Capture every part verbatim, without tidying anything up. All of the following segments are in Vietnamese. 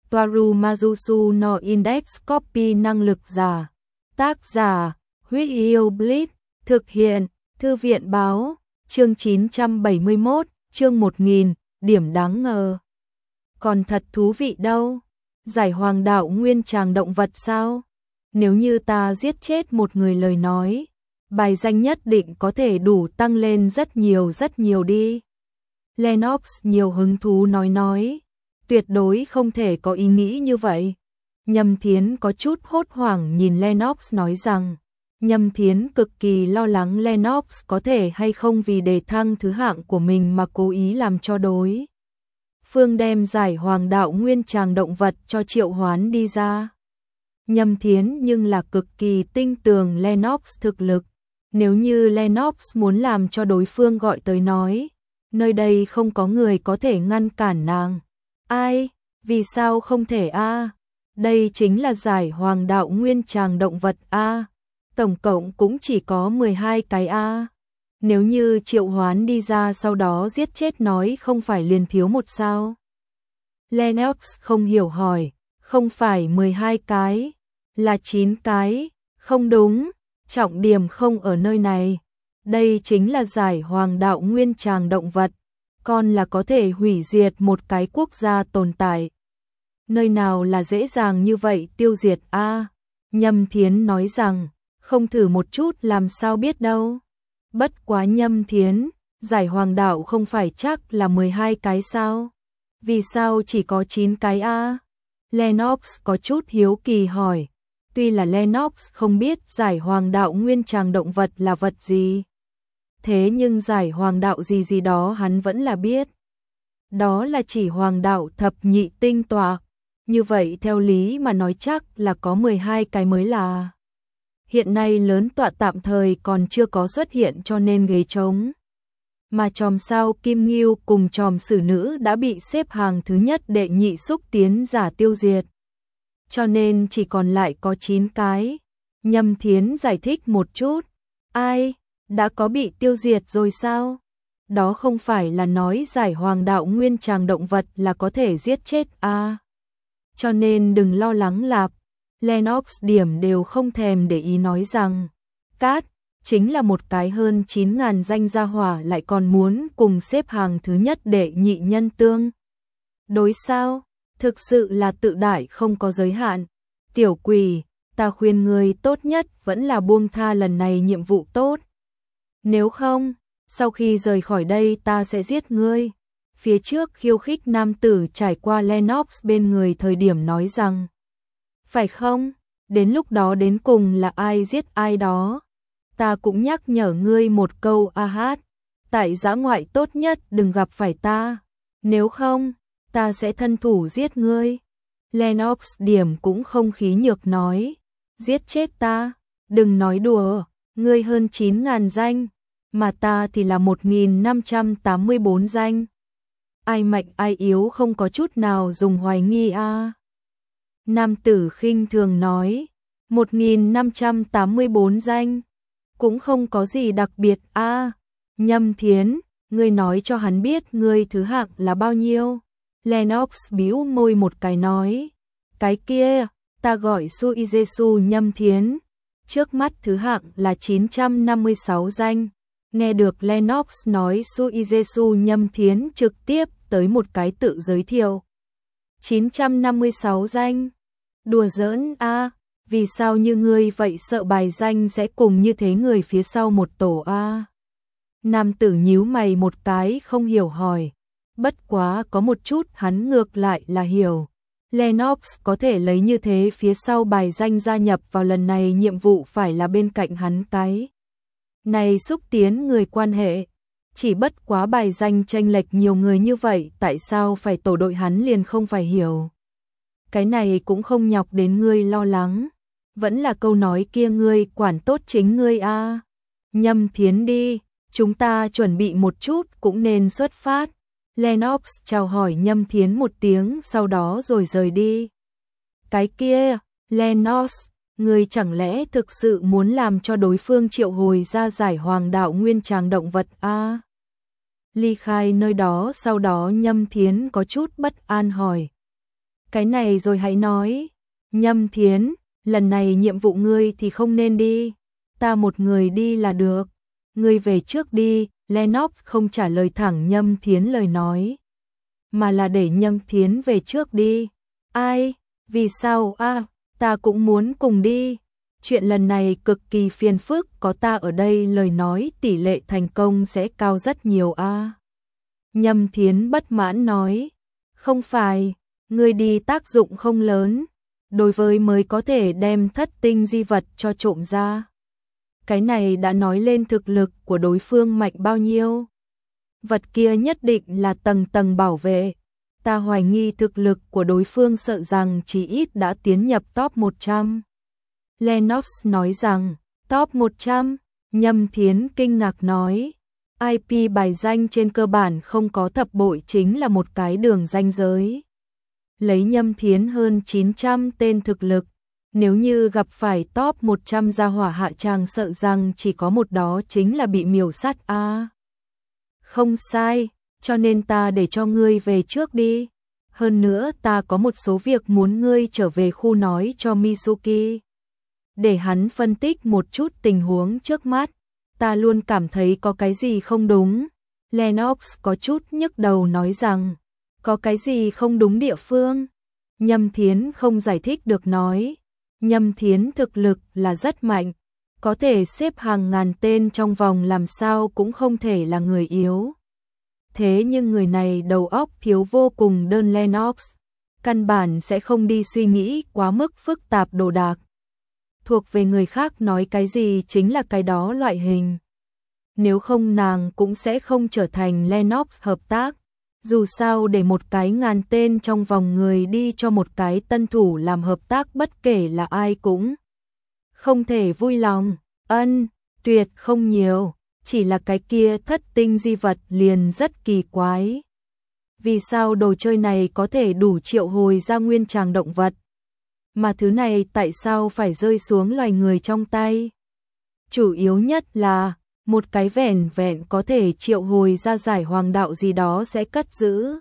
Toaru Majusu no Index Copy năng lực giả. Tác giả, Huyết Yêu Blitz, thực hiện, Thư viện báo, chương chín trăm bảy mươi mốt, chương một nghìn, điểm đáng ngờ. Còn thật thú vị đâu, giải hoàng đạo nguyên tràng động vật sao? Nếu như ta giết chết một người lời nói, bài danh nhất định có thể đủ tăng lên rất nhiều rất nhiều đi. Lennox nhiều hứng thú nói nói, tuyệt đối không thể có ý nghĩ như vậy. Nhâm Thiến có chút hốt hoảng nhìn Lennox nói rằng, Nhâm Thiến cực kỳ lo lắng Lennox có thể hay không vì đề thăng thứ hạng của mình mà cố ý làm cho đối phương đem giải hoàng đạo nguyên tràng động vật cho triệu hoán đi ra. Nhâm Thiến nhưng là cực kỳ tinh tường Lennox thực lực, nếu như Lennox muốn làm cho đối phương gọi tới nói, nơi đây không có người có thể ngăn cản nàng. Ai? Vì sao không thể a? Đây chính là giải hoàng đạo nguyên tràng động vật a. Tổng cộng cũng chỉ có mười hai cái a. Nếu như triệu hoán đi ra sau đó giết chết nói không phải liền thiếu một sao? Lennox không hiểu hỏi, không phải mười hai cái, là chín cái, không đúng, trọng điểm không ở nơi này. Đây chính là giải hoàng đạo nguyên tràng động vật, còn là có thể hủy diệt một cái quốc gia tồn tại. Nơi nào là dễ dàng như vậy tiêu diệt a? Nhâm Thiến nói rằng, không thử một chút làm sao biết đâu. Bất quá Nhâm Thiến, giải hoàng đạo không phải chắc là mười hai cái sao? Vì sao chỉ có chín cái a? Lennox có chút hiếu kỳ hỏi. Tuy là Lennox không biết giải hoàng đạo nguyên tràng động vật là vật gì, thế nhưng giải hoàng đạo gì gì đó hắn vẫn là biết. Đó là chỉ hoàng đạo thập nhị tinh tọa. Như vậy theo lý mà nói chắc là có mười hai cái mới là. Hiện nay lớn tọa tạm thời còn chưa có xuất hiện cho nên ghế trống. Mà chòm sao Kim Ngưu cùng chòm sử nữ đã bị xếp hàng thứ nhất đệ nhị xúc tiến giả tiêu diệt. Cho nên chỉ còn lại có chín cái. Nhâm Thiến giải thích một chút. Ai? Đã có bị tiêu diệt rồi sao? Đó không phải là nói giải hoàng đạo nguyên tràng động vật là có thể giết chết à? Cho nên đừng lo lắng lạp. Lennox điểm đều không thèm để ý nói rằng, Cát, chính là một cái hơn chín ngàn danh gia hỏa lại còn muốn cùng xếp hàng thứ nhất đệ nhị nhân tương. Đối sao? Thực sự là tự đại không có giới hạn. Tiểu quỷ, ta khuyên ngươi tốt nhất vẫn là buông tha lần này nhiệm vụ tốt. Nếu không, sau khi rời khỏi đây ta sẽ giết ngươi. Phía trước khiêu khích nam tử trải qua Lennox bên người thời điểm nói rằng, phải không? Đến lúc đó đến cùng là ai giết ai đó. Ta cũng nhắc nhở ngươi một câu a hát. Tại dã ngoại tốt nhất đừng gặp phải ta. Nếu không, ta sẽ thân thủ giết ngươi. Lennox điểm cũng không khí nhược nói. Giết chết ta? Đừng nói đùa, ngươi hơn chín ngàn danh, mà ta thì là một nghìn năm trăm tám mươi bốn danh. Ai mạnh ai yếu không có chút nào dùng hoài nghi a. À. Nam tử khinh thường nói, một nghìn năm trăm tám mươi bốn danh, cũng không có gì đặc biệt a. À. Nhâm Thiến, ngươi nói cho hắn biết ngươi thứ hạng là bao nhiêu. Lennox bĩu môi một cái nói, cái kia, ta gọi Suijesu Nhâm Thiến, trước mắt thứ hạng là chín trăm năm mươi sáu danh. Nghe được Lennox nói Suijesu Nhâm Thiến trực tiếp tới một cái tự giới thiệu. chín trăm năm mươi sáu danh. Đùa giỡn a, à, vì sao như ngươi vậy sợ bài danh sẽ cùng như thế người phía sau một tổ a? À? Nam tử nhíu mày một cái không hiểu hỏi. Bất quá có một chút hắn ngược lại là hiểu. Lennox có thể lấy như thế phía sau bài danh gia nhập vào lần này nhiệm vụ phải là bên cạnh hắn cái này xúc tiến người quan hệ. Chỉ bất quá bài danh chênh lệch nhiều người như vậy tại sao phải tổ đội hắn liền không phải hiểu. Cái này cũng không nhọc đến ngươi lo lắng. Vẫn là câu nói kia ngươi quản tốt chính ngươi a. À. Nhâm Thiến đi, chúng ta chuẩn bị một chút cũng nên xuất phát. Lennox chào hỏi Nhâm Thiến một tiếng sau đó rồi rời đi. Cái kia, Lennox, ngươi chẳng lẽ thực sự muốn làm cho đối phương triệu hồi ra giải hoàng đạo nguyên tràng động vật a? À? Ly khai nơi đó sau đó Nhâm Thiến có chút bất an hỏi. Cái này rồi hãy nói. Nhâm Thiến, lần này nhiệm vụ ngươi thì không nên đi. Ta một người đi là được. Ngươi về trước đi. Lennox không trả lời thẳng Nhâm Thiến lời nói, mà là để Nhâm Thiến về trước đi. Ai? Vì sao? À, ta cũng muốn cùng đi. Chuyện lần này cực kỳ phiền phức, có ta ở đây lời nói tỷ lệ thành công sẽ cao rất nhiều a. À. Nhâm Thiến bất mãn nói, không phải, ngươi đi tác dụng không lớn, đối với mới có thể đem thất tinh di vật cho trộm ra. Cái này đã nói lên thực lực của đối phương mạnh bao nhiêu. Vật kia nhất định là tầng tầng bảo vệ. Ta hoài nghi thực lực của đối phương sợ rằng chỉ ít đã tiến nhập top một trăm. Lennox nói rằng, top một trăm, Nhâm Thiến kinh ngạc nói, i pê bài danh trên cơ bản không có thập bội chính là một cái đường ranh giới. Lấy Nhâm Thiến hơn chín trăm tên thực lực, nếu như gặp phải top một trăm gia hỏa hạ tràng sợ rằng chỉ có một đó chính là bị miểu sát a. À, không sai, cho nên ta để cho ngươi về trước đi. Hơn nữa ta có một số việc muốn ngươi trở về khu nói cho Mitsuki. Để hắn phân tích một chút tình huống trước mắt. Ta luôn cảm thấy có cái gì không đúng. Lennox có chút nhức đầu nói rằng, có cái gì không đúng địa phương. Nhâm Thiến không giải thích được nói. Nhâm Thiến thực lực là rất mạnh, có thể xếp hàng ngàn tên trong vòng làm sao cũng không thể là người yếu. Thế nhưng người này đầu óc thiếu vô cùng đơn Lennox, căn bản sẽ không đi suy nghĩ quá mức phức tạp đồ đạc. Thuộc về người khác nói cái gì chính là cái đó loại hình. Nếu không nàng cũng sẽ không trở thành Lennox hợp tác. Dù sao để một cái ngàn tên trong vòng người đi cho một cái tân thủ làm hợp tác bất kể là ai cũng không thể vui lòng. Ân, tuyệt không nhiều, chỉ là cái kia thất tinh di vật liền rất kỳ quái. Vì sao đồ chơi này có thể đủ triệu hồi ra nguyên tràng động vật? Mà thứ này tại sao phải rơi xuống loài người trong tay? Chủ yếu nhất là một cái vẻn vẹn có thể triệu hồi ra giải hoàng đạo gì đó sẽ cất giữ.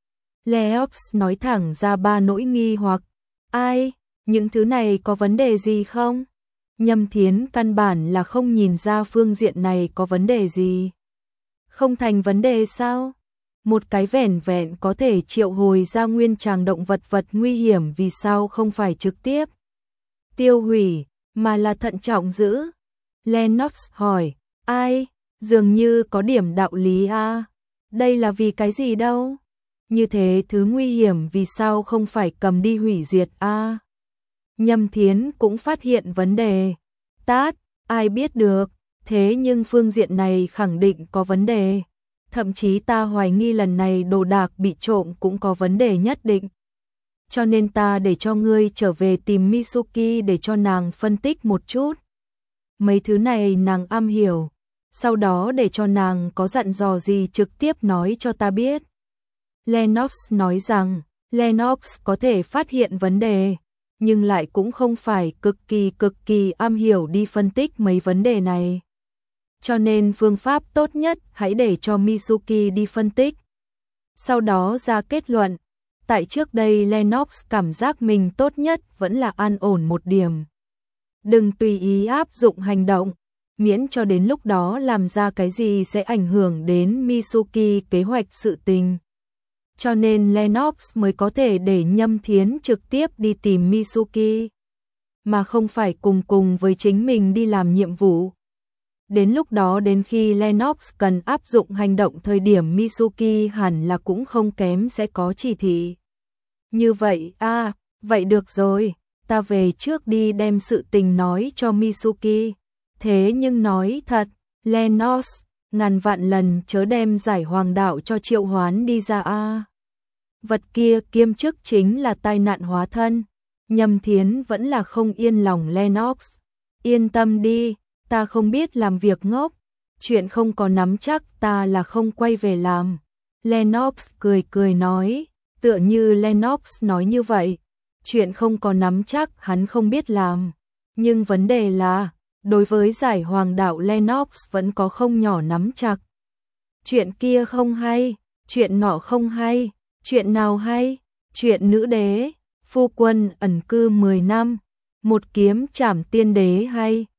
Leox nói thẳng ra ba nỗi nghi hoặc. Ai? Những thứ này có vấn đề gì không? Nhâm Thiến căn bản là không nhìn ra phương diện này có vấn đề gì. Không thành vấn đề sao? Một cái vẻn vẹn có thể triệu hồi ra nguyên tràng động vật vật nguy hiểm vì sao không phải trực tiếp tiêu hủy, mà là thận trọng giữ? Lennox hỏi. Ai? Dường như có điểm đạo lý a. À? Đây là vì cái gì đâu? Như thế thứ nguy hiểm vì sao không phải cầm đi hủy diệt a? À? Nhâm Thiến cũng phát hiện vấn đề. Tát, ai biết được, thế nhưng phương diện này khẳng định có vấn đề. Thậm chí ta hoài nghi lần này đồ đạc bị trộm cũng có vấn đề nhất định. Cho nên ta để cho ngươi trở về tìm Mitsuki để cho nàng phân tích một chút. Mấy thứ này nàng am hiểu. Sau đó để cho nàng có dặn dò gì trực tiếp nói cho ta biết. Lennox nói rằng, Lennox có thể phát hiện vấn đề, nhưng lại cũng không phải cực kỳ cực kỳ am hiểu đi phân tích mấy vấn đề này. Cho nên phương pháp tốt nhất hãy để cho Mitsuki đi phân tích. Sau đó ra kết luận, tại trước đây Lennox cảm giác mình tốt nhất vẫn là an ổn một điểm. Đừng tùy ý áp dụng hành động, miễn cho đến lúc đó làm ra cái gì sẽ ảnh hưởng đến Mitsuki kế hoạch sự tình. Cho nên Lennox mới có thể để Nhâm Thiến trực tiếp đi tìm Mitsuki, mà không phải cùng cùng với chính mình đi làm nhiệm vụ. Đến lúc đó đến khi Lennox cần áp dụng hành động thời điểm Mitsuki hẳn là cũng không kém sẽ có chỉ thị. Như vậy, à, vậy được rồi, ta về trước đi đem sự tình nói cho Mitsuki. Thế nhưng nói thật, Lennox, ngàn vạn lần chớ đem giải hoàng đạo cho triệu hoán đi ra a. À. Vật kia kiêm chức chính là tai nạn hóa thân. Nhâm Thiến vẫn là không yên lòng Lennox. Yên tâm đi, ta không biết làm việc ngốc. Chuyện không có nắm chắc ta là không quay về làm. Lennox cười cười nói, tựa như Lennox nói như vậy. Chuyện không có nắm chắc hắn không biết làm. Nhưng vấn đề là, đối với giải hoàng đạo Lennox vẫn có không nhỏ nắm chặt. Chuyện kia không hay, chuyện nọ không hay, chuyện nào hay, Chuyện nữ đế, phu quân ẩn cư mười năm, một kiếm trảm tiên đế hay.